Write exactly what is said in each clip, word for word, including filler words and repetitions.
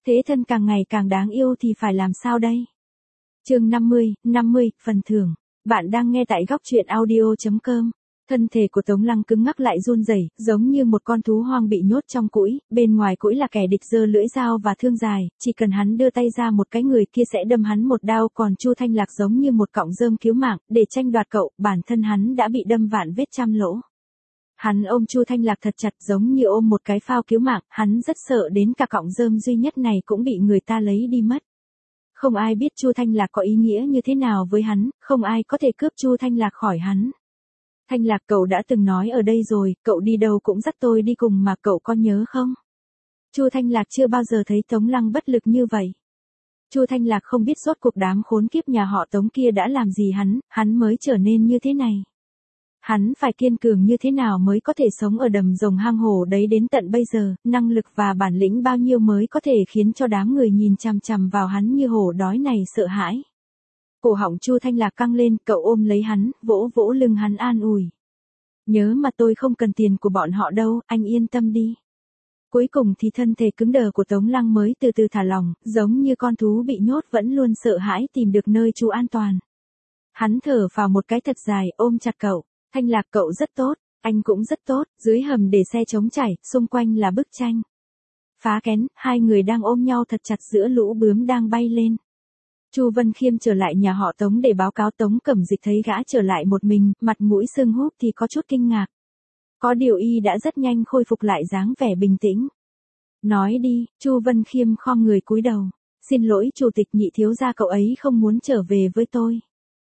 Thế thân càng ngày càng đáng yêu thì phải làm sao đây? Chương năm mươi, năm mươi, phần thưởng. Bạn đang nghe tại góc truyện audio chấm com. Thân thể của Tống Lăng cứng ngắc lại run rẩy, giống như một con thú hoang bị nhốt trong cũi, bên ngoài cũi là kẻ địch giơ lưỡi dao và thương dài, chỉ cần hắn đưa tay ra một cái người kia sẽ đâm hắn một đao, còn Chu Thanh Lạc giống như một cọng rơm cứu mạng, để tranh đoạt cậu, bản thân hắn đã bị đâm vạn vết trăm lỗ. Hắn ôm Chu Thanh Lạc thật chặt giống như ôm một cái phao cứu mạng, hắn rất sợ đến cả cọng rơm duy nhất này cũng bị người ta lấy đi mất. Không ai biết Chu Thanh Lạc có ý nghĩa như thế nào với hắn, không ai có thể cướp Chu Thanh Lạc khỏi hắn. Thanh Lạc, cậu đã từng nói ở đây rồi, cậu đi đâu cũng dắt tôi đi cùng mà, cậu có nhớ không? Chu Thanh Lạc chưa bao giờ thấy Tống Lăng bất lực như vậy. Chu Thanh Lạc không biết rốt cuộc đám khốn kiếp nhà họ Tống kia đã làm gì hắn, hắn mới trở nên như thế này. Hắn phải kiên cường như thế nào mới có thể sống ở đầm rồng hang hổ đấy đến tận bây giờ, năng lực và bản lĩnh bao nhiêu mới có thể khiến cho đám người nhìn chằm chằm vào hắn như hổ đói này sợ hãi. Cổ họng Chu Thanh Lạc căng lên, cậu ôm lấy hắn, vỗ vỗ lưng hắn an ủi. Nhớ mà, tôi không cần tiền của bọn họ đâu, anh yên tâm đi. Cuối cùng thì thân thể cứng đờ của Tống Lăng mới từ từ thả lỏng, giống như con thú bị nhốt vẫn luôn sợ hãi tìm được nơi trú an toàn. Hắn thở vào một cái thật dài, ôm chặt cậu. Thanh Lạc, cậu rất tốt, anh cũng rất tốt. Dưới hầm để xe chống chảy, xung quanh là bức tranh phá kén, hai người đang ôm nhau thật chặt giữa lũ bướm đang bay lên. Chu Vân Khiêm trở lại nhà họ Tống để báo cáo. Tống Cẩm Dịch thấy gã trở lại một mình, mặt mũi sưng húp thì có chút kinh ngạc. Có điều y đã rất nhanh khôi phục lại dáng vẻ bình tĩnh. Nói đi, Chu Vân Khiêm khom người cúi đầu. Xin lỗi chủ tịch, nhị thiếu gia cậu ấy không muốn trở về với tôi.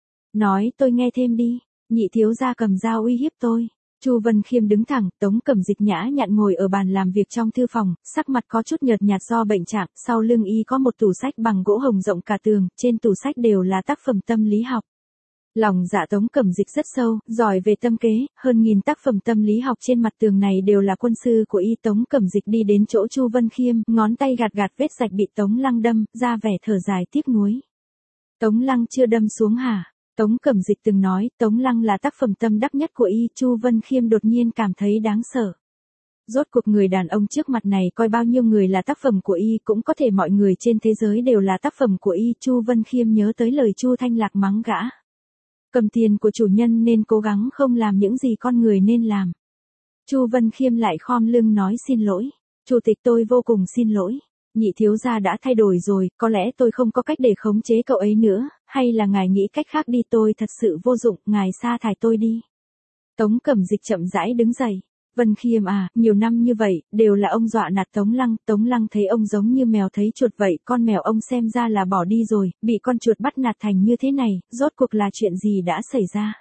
Nói tôi nghe thêm đi. Nhị thiếu gia cầm dao uy hiếp tôi. Chu Vân Khiêm đứng thẳng, Tống Cẩm Dịch nhã nhặn ngồi ở bàn làm việc trong thư phòng, sắc mặt có chút nhợt nhạt do bệnh trạng, sau lưng y có một tủ sách bằng gỗ hồng rộng cả tường, trên tủ sách đều là tác phẩm tâm lý học. Lòng dạ Tống Cẩm Dịch rất sâu, giỏi về tâm kế, hơn nghìn tác phẩm tâm lý học trên mặt tường này đều là quân sư của y. Tống Cẩm Dịch đi đến chỗ Chu Vân Khiêm, ngón tay gạt gạt vết rạch bị Tống Lăng đâm, ra vẻ thở dài tiếc nuối. Tống Lăng chưa đâm xuống hả? Tống Cẩm Dịch từng nói, Tống Lăng là tác phẩm tâm đắc nhất của y. Chu Vân Khiêm đột nhiên cảm thấy đáng sợ. Rốt cuộc người đàn ông trước mặt này coi bao nhiêu người là tác phẩm của y, cũng có thể mọi người trên thế giới đều là tác phẩm của y. Chu Vân Khiêm nhớ tới lời Chu Thanh Lạc mắng gã. Cầm tiền của chủ nhân nên cố gắng không làm những gì con người nên làm. Chu Vân Khiêm lại khom lưng nói xin lỗi. Chủ tịch, tôi vô cùng xin lỗi. Nhị thiếu gia đã thay đổi rồi, có lẽ tôi không có cách để khống chế cậu ấy nữa, hay là ngài nghĩ cách khác đi, tôi thật sự vô dụng, ngài sa thải tôi đi. Tống Cẩm Dịch chậm rãi đứng dậy. Vân Khiêm à, nhiều năm như vậy, đều là ông dọa nạt Tống Lăng, Tống Lăng thấy ông giống như mèo thấy chuột vậy, con mèo ông xem ra là bỏ đi rồi, bị con chuột bắt nạt thành như thế này, rốt cuộc là chuyện gì đã xảy ra?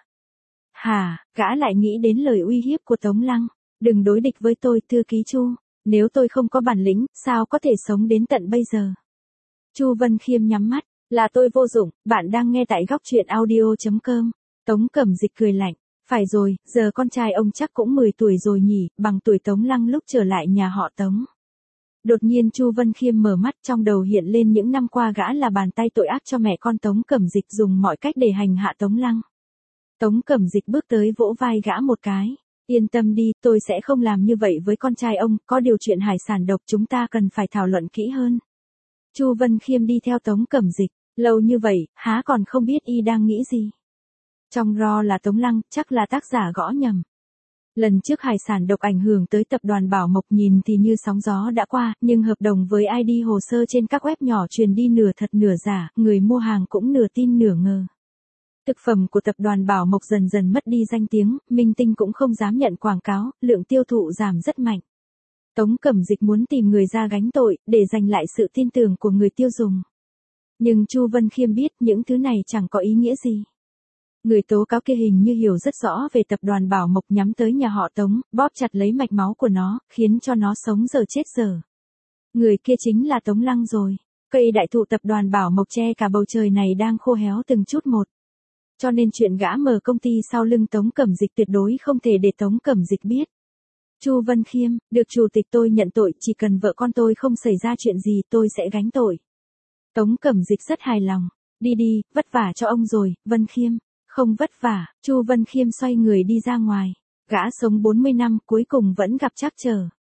Hà, gã lại nghĩ đến lời uy hiếp của Tống Lăng, đừng đối địch với tôi, thư ký Chu. Nếu tôi không có bản lĩnh, sao có thể sống đến tận bây giờ? Chu Vân Khiêm nhắm mắt, là tôi vô dụng, bạn đang nghe tại góc truyện audio chấm com. Tống Cẩm Dịch cười lạnh, phải rồi, giờ con trai ông chắc cũng mười tuổi rồi nhỉ, bằng tuổi Tống Lăng lúc trở lại nhà họ Tống. Đột nhiên Chu Vân Khiêm mở mắt, trong đầu hiện lên những năm qua gã là bàn tay tội ác cho mẹ con Tống Cẩm Dịch, dùng mọi cách để hành hạ Tống Lăng. Tống Cẩm Dịch bước tới vỗ vai gã một cái. Yên tâm đi, tôi sẽ không làm như vậy với con trai ông, có điều chuyện hải sản độc chúng ta cần phải thảo luận kỹ hơn. Chu Vân Khiêm đi theo Tống Cẩm Dịch, lâu như vậy, há còn không biết y đang nghĩ gì. Trong ro là Tống Lăng, chắc là tác giả gõ nhầm. Lần trước hải sản độc ảnh hưởng tới tập đoàn Bảo Mộc nhìn thì như sóng gió đã qua, nhưng hợp đồng với i đê hồ sơ trên các web nhỏ truyền đi nửa thật nửa giả, người mua hàng cũng nửa tin nửa ngờ. Thực phẩm của tập đoàn Bảo Mộc dần dần mất đi danh tiếng, minh tinh cũng không dám nhận quảng cáo, lượng tiêu thụ giảm rất mạnh. Tống Cẩm Dịch muốn tìm người ra gánh tội, để giành lại sự tin tưởng của người tiêu dùng. Nhưng Chu Vân Khiêm biết những thứ này chẳng có ý nghĩa gì. Người tố cáo kia hình như hiểu rất rõ về tập đoàn Bảo Mộc, nhắm tới nhà họ Tống, bóp chặt lấy mạch máu của nó, khiến cho nó sống giờ chết giờ. Người kia chính là Tống Lăng rồi. Cây đại thụ tập đoàn Bảo Mộc che cả bầu trời này đang khô héo từng chút một. Cho nên chuyện gã mở công ty sau lưng Tống Cẩm Dịch tuyệt đối không thể để Tống Cẩm Dịch biết. Chu Vân Khiêm, được chủ tịch, tôi nhận tội, chỉ cần vợ con tôi không xảy ra chuyện gì tôi sẽ gánh tội. Tống Cẩm Dịch rất hài lòng. Đi đi, vất vả cho ông rồi, Vân Khiêm. Không vất vả, Chu Vân Khiêm xoay người đi ra ngoài. Gã sống bốn mươi năm cuối cùng vẫn gặp trắc trở.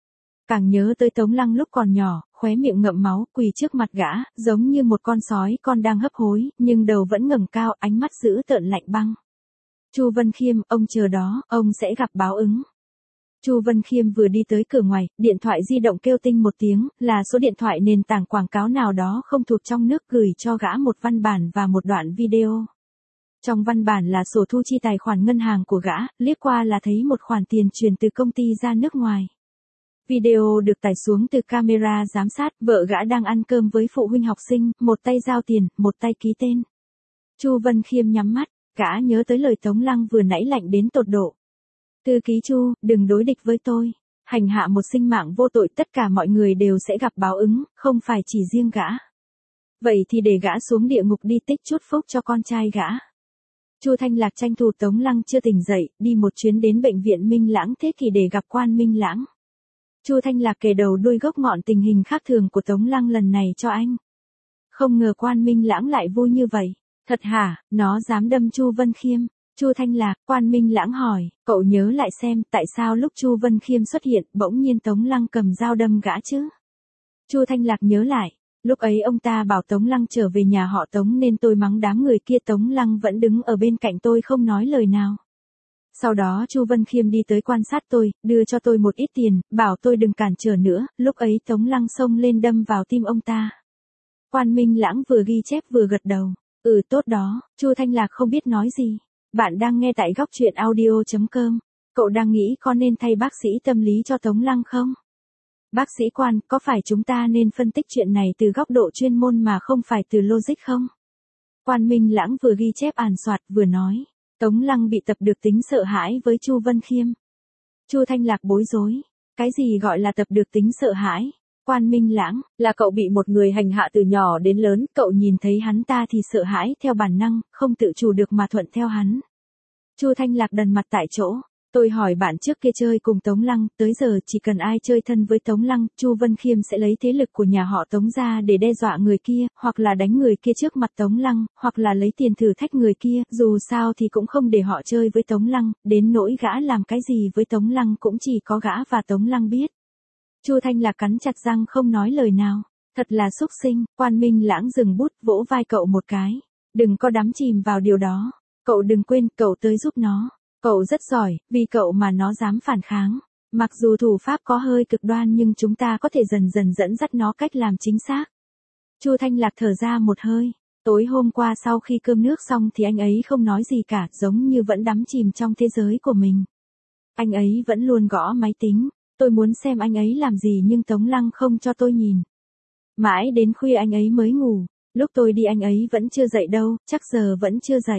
Càng nhớ tới Tống Lăng lúc còn nhỏ, khóe miệng ngậm máu, quỳ trước mặt gã, giống như một con sói con đang hấp hối, nhưng đầu vẫn ngẩng cao, ánh mắt dữ tợn lạnh băng. Chu Vân Khiêm, ông chờ đó, ông sẽ gặp báo ứng. Chu Vân Khiêm vừa đi tới cửa ngoài, điện thoại di động kêu tinh một tiếng, là số điện thoại nền tảng quảng cáo nào đó không thuộc trong nước gửi cho gã một văn bản và một đoạn video. Trong văn bản là sổ thu chi tài khoản ngân hàng của gã, liếc qua là thấy một khoản tiền chuyển từ công ty ra nước ngoài. Video được tải xuống từ camera giám sát, vợ gã đang ăn cơm với phụ huynh học sinh, một tay giao tiền, một tay ký tên. Chu Vân Khiêm nhắm mắt, gã nhớ tới lời Tống Lăng vừa nãy lạnh đến tột độ. Thư ký Chu, đừng đối địch với tôi. Hành hạ một sinh mạng vô tội, tất cả mọi người đều sẽ gặp báo ứng, không phải chỉ riêng gã. Vậy thì để gã xuống địa ngục đi tích chút phúc cho con trai gã. Chu Thanh Lạc tranh thủ Tống Lăng chưa tỉnh dậy, đi một chuyến đến bệnh viện Minh Lãng Thế Kỷ để gặp Quan Minh Lãng. Chu Thanh Lạc kể đầu đuôi gốc ngọn tình hình khác thường của Tống Lăng lần này cho anh. Không ngờ Quan Minh Lãng lại vui như vậy. Thật hả, nó dám đâm Chu Vân Khiêm. Chu Thanh Lạc, Quan Minh Lãng hỏi, cậu nhớ lại xem tại sao lúc Chu Vân Khiêm xuất hiện, bỗng nhiên Tống Lăng cầm dao đâm gã chứ? Chu Thanh Lạc nhớ lại, lúc ấy ông ta bảo Tống Lăng trở về nhà họ Tống nên tôi mắng đám người kia, Tống Lăng vẫn đứng ở bên cạnh tôi không nói lời nào. Sau đó Chu Vân Khiêm đi tới quan sát tôi, đưa cho tôi một ít tiền, bảo tôi đừng cản trở nữa, lúc ấy Tống Lăng xông lên đâm vào tim ông ta. Quan Minh Lãng vừa ghi chép vừa gật đầu, ừ tốt đó, Chu Thanh Lạc không biết nói gì. Bạn đang nghe tại góc truyện audio chấm com, cậu đang nghĩ có nên thay bác sĩ tâm lý cho Tống Lăng không? Bác sĩ Quan, có phải chúng ta nên phân tích chuyện này từ góc độ chuyên môn mà không phải từ logic không? Quan Minh Lãng vừa ghi chép àn soạt vừa nói. Tống Lăng bị tập được tính sợ hãi với Chu Vân Khiêm. Chu Thanh Lạc bối rối. Cái gì gọi là tập được tính sợ hãi? Quan Minh Lãng, là cậu bị một người hành hạ từ nhỏ đến lớn, cậu nhìn thấy hắn ta thì sợ hãi theo bản năng, không tự chủ được mà thuận theo hắn. Chu Thanh Lạc đần mặt tại chỗ. Tôi hỏi bạn trước kia chơi cùng Tống Lăng, tới giờ chỉ cần ai chơi thân với Tống Lăng, Chu Vân Khiêm sẽ lấy thế lực của nhà họ Tống ra để đe dọa người kia, hoặc là đánh người kia trước mặt Tống Lăng, hoặc là lấy tiền thử thách người kia, dù sao thì cũng không để họ chơi với Tống Lăng, đến nỗi gã làm cái gì với Tống Lăng cũng chỉ có gã và Tống Lăng biết. Chu Thanh Lạc cắn chặt răng không nói lời nào, thật là xúc sinh. Quan Minh Lãng dừng bút, vỗ vai cậu một cái. Đừng có đắm chìm vào điều đó, cậu đừng quên, cậu tới giúp nó. Cậu rất giỏi, vì cậu mà nó dám phản kháng. Mặc dù thủ pháp có hơi cực đoan nhưng chúng ta có thể dần dần dẫn dắt nó cách làm chính xác. Chu Thanh Lạc thở ra một hơi. Tối hôm qua sau khi cơm nước xong thì anh ấy không nói gì cả, giống như vẫn đắm chìm trong thế giới của mình. Anh ấy vẫn luôn gõ máy tính. Tôi muốn xem anh ấy làm gì nhưng Tống Lăng không cho tôi nhìn. Mãi đến khuya anh ấy mới ngủ. Lúc tôi đi anh ấy vẫn chưa dậy đâu, chắc giờ vẫn chưa dậy.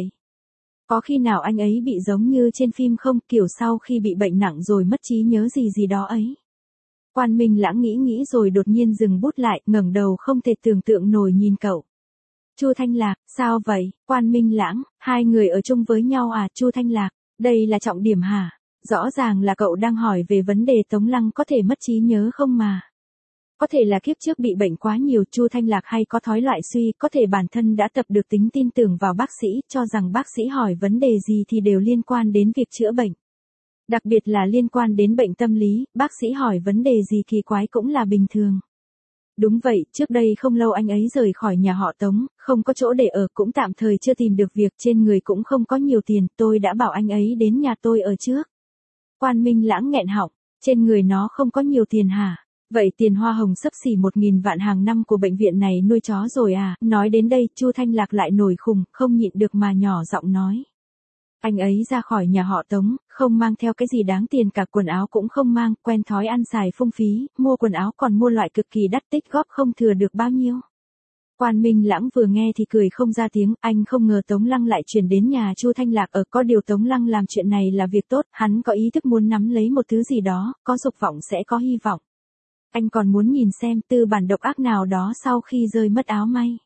Có khi nào anh ấy bị giống như trên phim không, kiểu sau khi bị bệnh nặng rồi mất trí nhớ gì gì đó ấy. Quan Minh Lãng nghĩ nghĩ rồi đột nhiên dừng bút lại, ngẩng đầu không thể tưởng tượng nổi nhìn cậu. Chu Thanh Lạc, sao vậy? Quan Minh Lãng, hai người ở chung với nhau à? Chu Thanh Lạc, đây là trọng điểm hả? Rõ ràng là cậu đang hỏi về vấn đề Tống Lăng có thể mất trí nhớ không mà. Có thể là kiếp trước bị bệnh quá nhiều, Chu Thanh Lạc hay có thói loại suy, có thể bản thân đã tập được tính tin tưởng vào bác sĩ, cho rằng bác sĩ hỏi vấn đề gì thì đều liên quan đến việc chữa bệnh. Đặc biệt là liên quan đến bệnh tâm lý, bác sĩ hỏi vấn đề gì kỳ quái cũng là bình thường. Đúng vậy, trước đây không lâu anh ấy rời khỏi nhà họ Tống, không có chỗ để ở, cũng tạm thời chưa tìm được việc, trên người cũng không có nhiều tiền, tôi đã bảo anh ấy đến nhà tôi ở trước. Quan Minh Lãng nghẹn họng, trên người nó không có nhiều tiền hả? Vậy tiền hoa hồng xấp xỉ một nghìn vạn hàng năm của bệnh viện này nuôi chó rồi à? Nói đến đây, Chu Thanh Lạc lại nổi khùng, không nhịn được mà nhỏ giọng nói. Anh ấy ra khỏi nhà họ Tống, không mang theo cái gì đáng tiền cả, quần áo cũng không mang, quen thói ăn xài phung phí, mua quần áo còn mua loại cực kỳ đắt, tích góp không thừa được bao nhiêu. Quan Minh Lãng vừa nghe thì cười không ra tiếng, anh không ngờ Tống Lăng lại chuyển đến nhà Chu Thanh Lạc ở, có điều Tống Lăng làm chuyện này là việc tốt, hắn có ý thức muốn nắm lấy một thứ gì đó, có dục vọng sẽ có hy vọng. Anh còn muốn nhìn xem tư bản độc ác nào đó sau khi rơi mất áo may.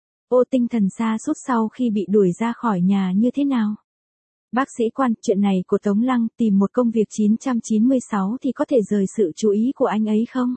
Ô tinh thần sa sút sau khi bị đuổi ra khỏi nhà như thế nào? Bác sĩ Quan, chuyện này của Tống Lăng tìm một công việc chín trăm chín mươi sáu thì có thể rời sự chú ý của anh ấy không?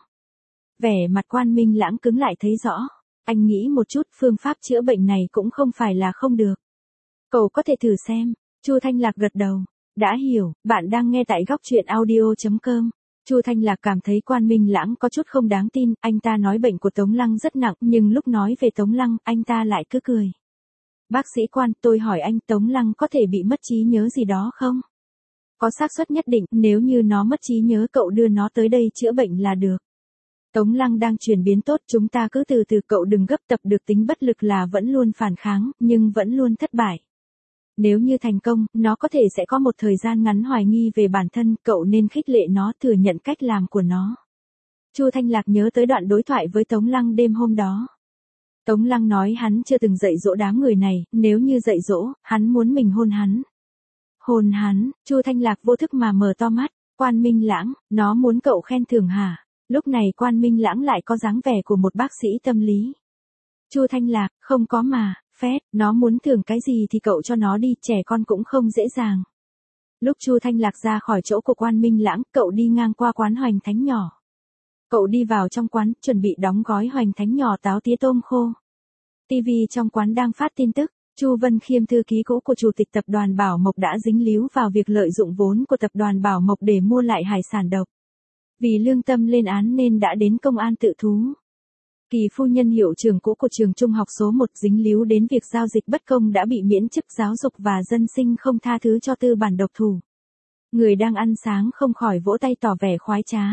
Vẻ mặt Quan Minh Lãng cứng lại thấy rõ. Anh nghĩ một chút, phương pháp chữa bệnh này cũng không phải là không được. Cậu có thể thử xem. Chu Thanh Lạc gật đầu. Đã hiểu, bạn đang nghe tại góc truyện audio chấm com. Chu Thanh Lạc cảm thấy Quan Minh Lãng có chút không đáng tin, anh ta nói bệnh của Tống Lăng rất nặng, nhưng lúc nói về Tống Lăng, anh ta lại cứ cười. Bác sĩ Quan, tôi hỏi anh, Tống Lăng có thể bị mất trí nhớ gì đó không? Có xác suất nhất định, nếu như nó mất trí nhớ cậu đưa nó tới đây chữa bệnh là được. Tống Lăng đang chuyển biến tốt, chúng ta cứ từ từ, cậu đừng gấp, tập được tính bất lực là vẫn luôn phản kháng, nhưng vẫn luôn thất bại. Nếu như thành công, nó có thể sẽ có một thời gian ngắn hoài nghi về bản thân, cậu nên khích lệ nó, thừa nhận cách làm của nó. Chu Thanh Lạc nhớ tới đoạn đối thoại với Tống Lăng đêm hôm đó. Tống Lăng nói hắn chưa từng dạy dỗ đám người này, nếu như dạy dỗ, hắn muốn mình hôn hắn. Hôn hắn, Chu Thanh Lạc vô thức mà mở to mắt, Quan Minh Lãng, nó muốn cậu khen thưởng hả? Lúc này Quan Minh Lãng lại có dáng vẻ của một bác sĩ tâm lý. Chu Thanh Lạc, không có mà, phét, nó muốn thưởng cái gì thì cậu cho nó đi, trẻ con cũng không dễ dàng. Lúc Chu Thanh Lạc ra khỏi chỗ của Quan Minh Lãng, cậu đi ngang qua quán Hoành Thánh nhỏ. Cậu đi vào trong quán, chuẩn bị đóng gói Hoành Thánh nhỏ táo tía tôm khô. ti vi trong quán đang phát tin tức, Chu Vân Khiêm, thư ký cũ của chủ tịch tập đoàn Bảo Mộc, đã dính líu vào việc lợi dụng vốn của tập đoàn Bảo Mộc để mua lại hải sản độc. Vì lương tâm lên án nên đã đến công an tự thú. Kỳ phu nhân, hiệu trưởng cũ của trường trung học số một, dính líu đến việc giao dịch bất công, đã bị miễn chức giáo dục và dân sinh không tha thứ cho tư bản độc thủ. Người đang ăn sáng không khỏi vỗ tay tỏ vẻ khoái trá.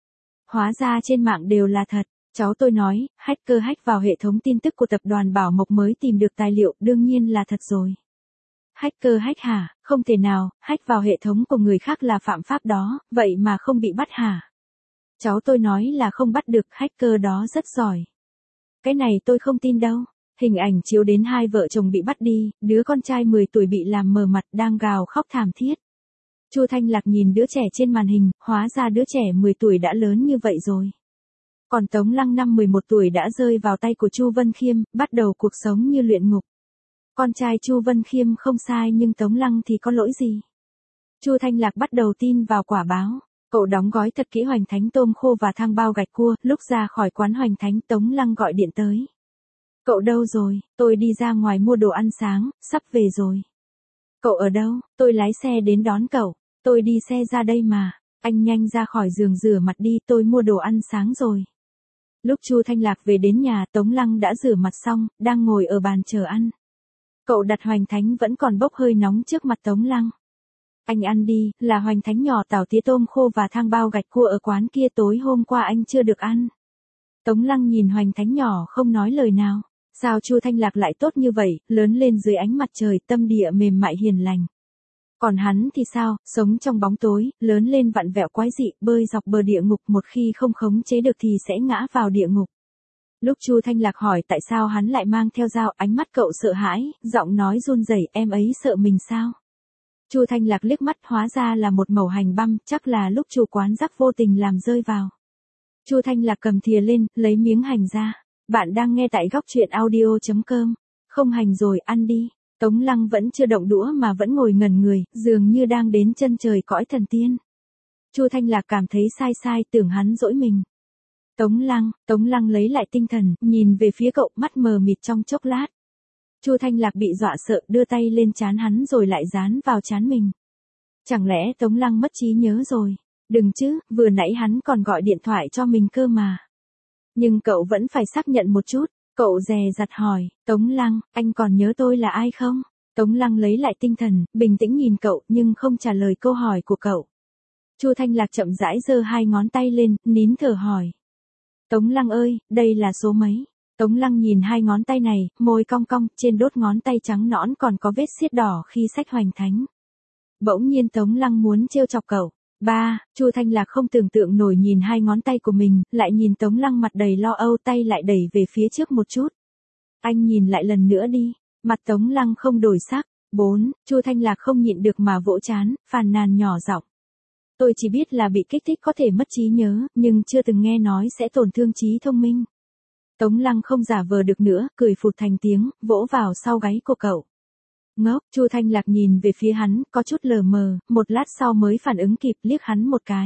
Hóa ra trên mạng đều là thật. Cháu tôi nói, hacker hack vào hệ thống tin tức của tập đoàn Bảo Mộc mới tìm được tài liệu, đương nhiên là thật rồi. Hacker hack hả? Không thể nào, hack vào hệ thống của người khác là phạm pháp đó, vậy mà không bị bắt hả? Cháu tôi nói là không bắt được, hacker đó rất giỏi. Cái này tôi không tin đâu. Hình ảnh chiếu đến hai vợ chồng bị bắt đi, đứa con trai mười tuổi bị làm mờ mặt đang gào khóc thảm thiết. Chu Thanh Lạc nhìn đứa trẻ trên màn hình, hóa ra đứa trẻ mười tuổi đã lớn như vậy rồi. Còn Tống Lăng năm mười một tuổi đã rơi vào tay của Chu Vân Khiêm, bắt đầu cuộc sống như luyện ngục. Con trai Chu Vân Khiêm không sai, nhưng Tống Lăng thì có lỗi gì? Chu Thanh Lạc bắt đầu tin vào quả báo. Cậu đóng gói thật kỹ Hoành Thánh tôm khô và thang bao gạch cua, lúc ra khỏi quán Hoành Thánh, Tống Lăng gọi điện tới. Cậu đâu rồi? Tôi đi ra ngoài mua đồ ăn sáng, sắp về rồi. Cậu ở đâu? Tôi lái xe đến đón cậu. Tôi đi xe ra đây mà. Anh nhanh ra khỏi giường rửa mặt đi, tôi mua đồ ăn sáng rồi. Lúc Chu Thanh Lạc về đến nhà, Tống Lăng đã rửa mặt xong, đang ngồi ở bàn chờ ăn. Cậu đặt Hoành Thánh vẫn còn bốc hơi nóng trước mặt Tống Lăng. Anh ăn đi, là Hoành Thánh nhỏ tảo tía tôm khô và thang bao gạch cua ở quán kia, tối hôm qua anh chưa được ăn. Tống Lăng nhìn Hoành Thánh nhỏ không nói lời nào. Sao Chu Thanh Lạc lại tốt như vậy, lớn lên dưới ánh mặt trời, tâm địa mềm mại hiền lành. Còn hắn thì sao, sống trong bóng tối, lớn lên vặn vẹo quái dị, bơi dọc bờ địa ngục, một khi không khống chế được thì sẽ ngã vào địa ngục. Lúc Chu Thanh Lạc hỏi tại sao hắn lại mang theo dao, ánh mắt cậu sợ hãi, giọng nói run rẩy, em ấy sợ mình sao? Chu Thanh Lạc liếc mắt, hóa ra là một mẩu hành băm, chắc là lúc chủ quán rắc vô tình làm rơi vào. Chu Thanh Lạc cầm thìa lên, lấy miếng hành ra. Bạn đang nghe tại góc truyện audio chấm com. Không hành rồi, ăn đi. Tống Lăng vẫn chưa động đũa mà vẫn ngồi ngẩn người, dường như đang đến chân trời cõi thần tiên. Chu Thanh Lạc cảm thấy sai sai, tưởng hắn dỗi mình. Tống Lăng, Tống Lăng lấy lại tinh thần, nhìn về phía cậu, mắt mờ mịt trong chốc lát. Chu Thanh Lạc bị dọa sợ, đưa tay lên trán hắn rồi lại dán vào trán mình. Chẳng lẽ Tống Lăng mất trí nhớ rồi? Đừng chứ, vừa nãy hắn còn gọi điện thoại cho mình cơ mà. Nhưng cậu vẫn phải xác nhận một chút. Cậu dè dặt hỏi, Tống Lăng, anh còn nhớ tôi là ai không? Tống Lăng lấy lại tinh thần, bình tĩnh nhìn cậu nhưng không trả lời câu hỏi của cậu. Chu Thanh Lạc chậm rãi giơ hai ngón tay lên, nín thở hỏi. Tống Lăng ơi, đây là số mấy? Tống Lăng nhìn hai ngón tay này, môi cong cong, trên đốt ngón tay trắng nõn còn có vết xiết đỏ khi xách Hoành Thánh. Bỗng nhiên Tống Lăng muốn trêu chọc cậu. Ba, Chu Thanh Lạc không tưởng tượng nổi nhìn hai ngón tay của mình, lại nhìn Tống Lăng mặt đầy lo âu, tay lại đẩy về phía trước một chút. Anh nhìn lại lần nữa đi. Mặt Tống Lăng không đổi sắc. Bốn, Chu Thanh Lạc không nhịn được mà vỗ trán, phàn nàn nhỏ giọng. Tôi chỉ biết là bị kích thích có thể mất trí nhớ, nhưng chưa từng nghe nói sẽ tổn thương trí thông minh. Tống Lăng không giả vờ được nữa, cười phụt thành tiếng, vỗ vào sau gáy của cậu. Ngốc, Chu Thanh Lạc nhìn về phía hắn, có chút lờ mờ, một lát sau mới phản ứng kịp, liếc hắn một cái.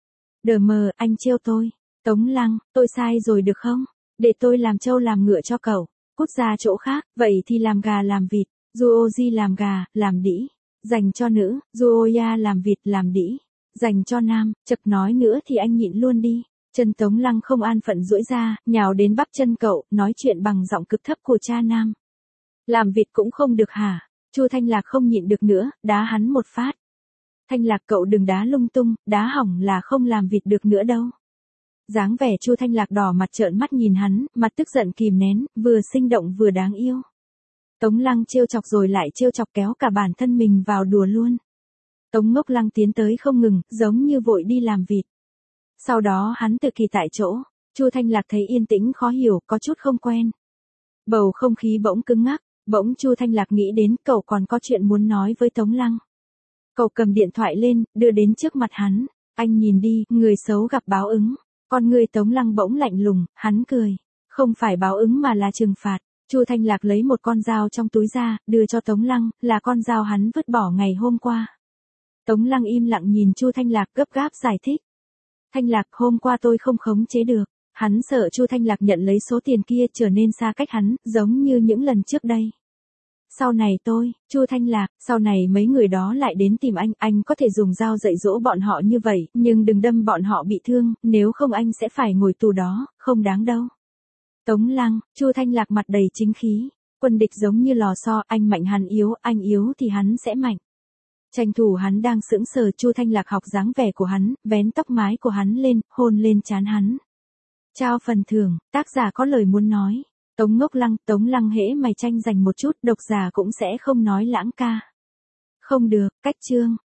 Đờ mờ, anh trêu tôi. Tống Lăng, tôi sai rồi được không? Để tôi làm trâu làm ngựa cho cậu. Cút ra chỗ khác, vậy thì làm gà làm vịt. Duoji làm gà, làm đĩ. Dành cho nữ, Duoya làm vịt làm đĩ. dành cho Nam, chật nói nữa thì anh nhịn luôn đi. Chân Tống Lăng không an phận duỗi ra, nhào đến bắp chân cậu, nói chuyện bằng giọng cực thấp của cha Nam. Làm vịt cũng không được hả? Chu Thanh Lạc không nhịn được nữa, đá hắn một phát. Thanh Lạc cậu đừng đá lung tung, đá hỏng là không làm vịt được nữa đâu. Dáng vẻ Chu Thanh Lạc đỏ mặt trợn mắt nhìn hắn, mặt tức giận kìm nén, vừa sinh động vừa đáng yêu. Tống Lăng trêu chọc rồi lại trêu chọc kéo cả bản thân mình vào đùa luôn. Tống Ngốc Lăng tiến tới không ngừng, giống như vội đi làm vịt. Sau đó hắn tự kỳ tại chỗ, Chu Thanh Lạc thấy yên tĩnh khó hiểu, có chút không quen. Bầu không khí bỗng cứng ngắc, bỗng Chu Thanh Lạc nghĩ đến cậu còn có chuyện muốn nói với Tống Lăng. Cậu cầm điện thoại lên, đưa đến trước mặt hắn, anh nhìn đi, người xấu gặp báo ứng. Con người Tống Lăng bỗng lạnh lùng, hắn cười, không phải báo ứng mà là trừng phạt. Chu Thanh Lạc lấy một con dao trong túi ra, đưa cho Tống Lăng, là con dao hắn vứt bỏ ngày hôm qua. Tống Lăng im lặng nhìn Chu Thanh Lạc gấp gáp giải thích. Thanh Lạc, hôm qua tôi không khống chế được. Hắn sợ Chu Thanh Lạc nhận lấy số tiền kia trở nên xa cách hắn, giống như những lần trước đây. Sau này tôi, Chu Thanh Lạc, sau này mấy người đó lại đến tìm anh, anh có thể dùng dao dạy dỗ bọn họ như vậy, nhưng đừng đâm bọn họ bị thương, nếu không anh sẽ phải ngồi tù đó, không đáng đâu. Tống Lăng, Chu Thanh Lạc mặt đầy chính khí, quân địch giống như lò xo, anh mạnh hắn yếu, anh yếu thì hắn sẽ mạnh. Tranh thủ hắn đang sững sờ, Chu Thanh Lạc học dáng vẻ của hắn, vén tóc mái của hắn lên, hôn lên trán hắn. Trao phần thưởng, tác giả có lời muốn nói. Tống Ngốc Lăng, Tống Lăng hễ mày tranh giành một chút, độc giả cũng sẽ không nói lãng ca. Không được, cách chương.